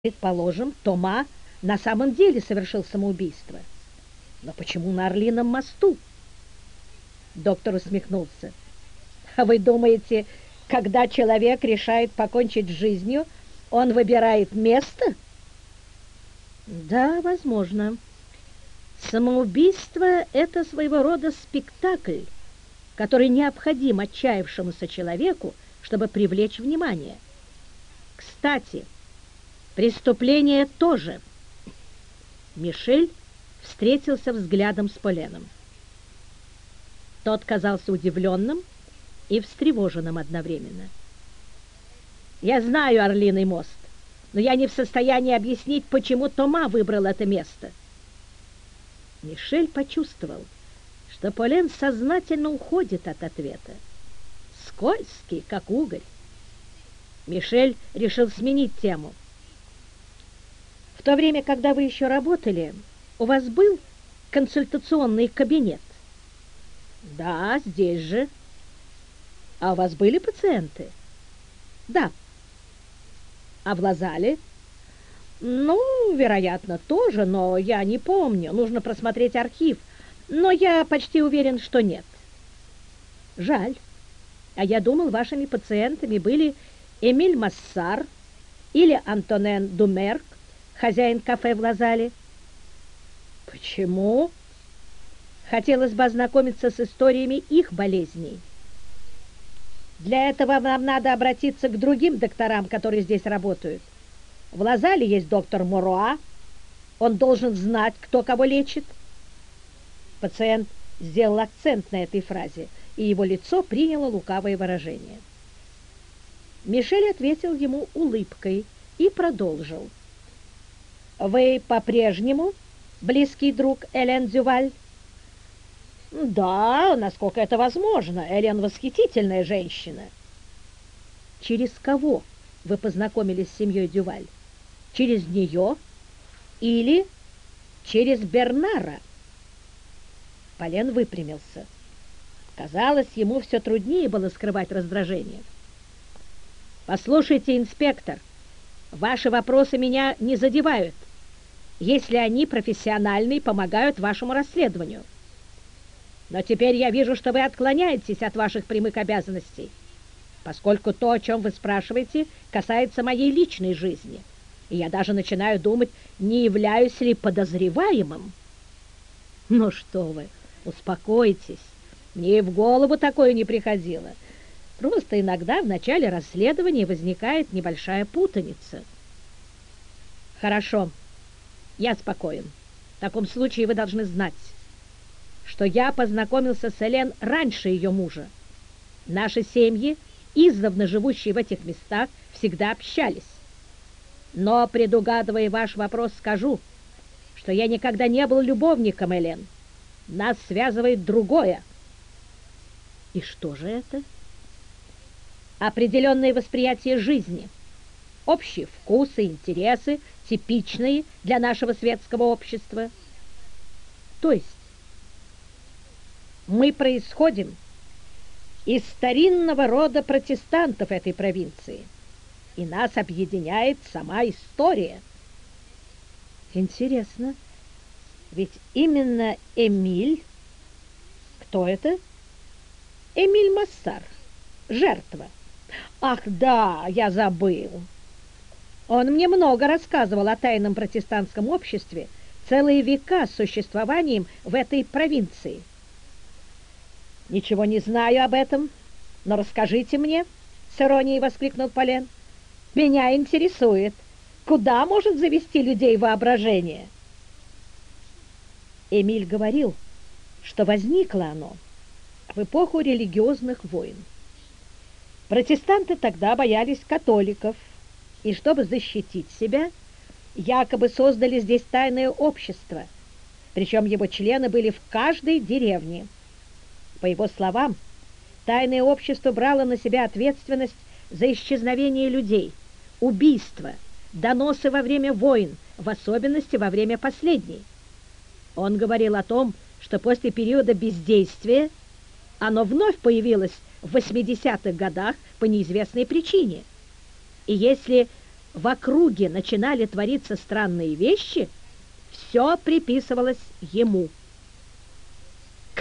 Предположим, Тома на самом деле совершил самоубийство. Но почему на Орлином мосту? Доктор усмехнулся. А вы думаете, когда человек решает покончить с жизнью, он выбирает место? Да, возможно. Самоубийство– это своего рода спектакль, который необходим отчаявшемуся человеку, чтобы привлечь внимание. Кстати, преступление тоже. Мишель встретился взглядом с Поленом. Тот казался удивленным и встревоженным одновременно. «Я знаю Орлиный мост, но я не в состоянии объяснить, почему Тома выбрал это место». Мишель почувствовал, что Полен сознательно уходит от ответа. Скользкий, как угорь. Мишель решил сменить тему. В то время, когда вы еще работали, у вас был консультационный кабинет? Да, здесь же. А у вас были пациенты? Да. А в Лазале? Ну, вероятно, тоже, но я не помню. Нужно просмотреть архив. Но я почти уверен, что нет. Жаль. А я думал, вашими пациентами были Эмиль Массар или Антонен Думерк, хозяин кафе в Лазале. Почему? Хотелось бы ознакомиться с историями их болезней. Для этого вам надо обратиться к другим докторам, которые здесь работают. В Лазале есть доктор Муруа. Он должен знать, кто кого лечит. Пациент сделал акцент на этой фразе, и его лицо приняло лукавое выражение. Мишель ответил ему улыбкой и продолжил. «Вы по-прежнему близкий друг Элен Дюваль?» «Да, насколько это возможно. Элен восхитительная женщина». «Через кого вы познакомились с семьей Дюваль? Через нее или через Бернара?» Полен выпрямился. Казалось, ему все труднее было скрывать раздражение. «Послушайте, инспектор, ваши вопросы меня не задевают, если они профессиональны и помогают вашему расследованию. Но теперь я вижу, что вы отклоняетесь от ваших прямых обязанностей, поскольку то, о чем вы спрашиваете, касается моей личной жизни, и я даже начинаю думать, не являюсь ли подозреваемым». «Ну что вы, успокойтесь, мне и в голову такое не приходило. Просто иногда в начале расследования возникает небольшая путаница». «Хорошо, я спокоен. В таком случае вы должны знать, что я познакомился с Элен раньше ее мужа. Наши семьи, издавна живущие в этих местах, всегда общались. Но, предугадывая ваш вопрос, скажу, что я никогда не был любовником Элен. Нас связывает другое». «И что же это?» «Определенное восприятие жизни, общие вкусы, интересы, типичные для нашего светского общества. То есть мы происходим из старинного рода протестантов этой провинции, и нас объединяет сама история». «Интересно, ведь именно Эмиль...» «Кто это?» «Эмиль Массар, жертва». «Ах, да, я забыл. Он мне много рассказывал о тайном протестантском обществе, целые века с существованием в этой провинции». «Ничего не знаю об этом, но расскажите мне», — с иронией воскликнул Полен. «Меня интересует, куда может завести людей воображение?» Эмиль говорил, что возникло оно в эпоху религиозных войн. Протестанты тогда боялись католиков, и чтобы защитить себя, якобы создали здесь тайное общество, причем его члены были в каждой деревне. По его словам, тайное общество брало на себя ответственность за исчезновение людей, убийства, доносы во время войн, в особенности во время последней. Он говорил о том, что после периода бездействия оно вновь появилось в 80-х годах по неизвестной причине. И если в округе начинали твориться странные вещи, все приписывалось ему.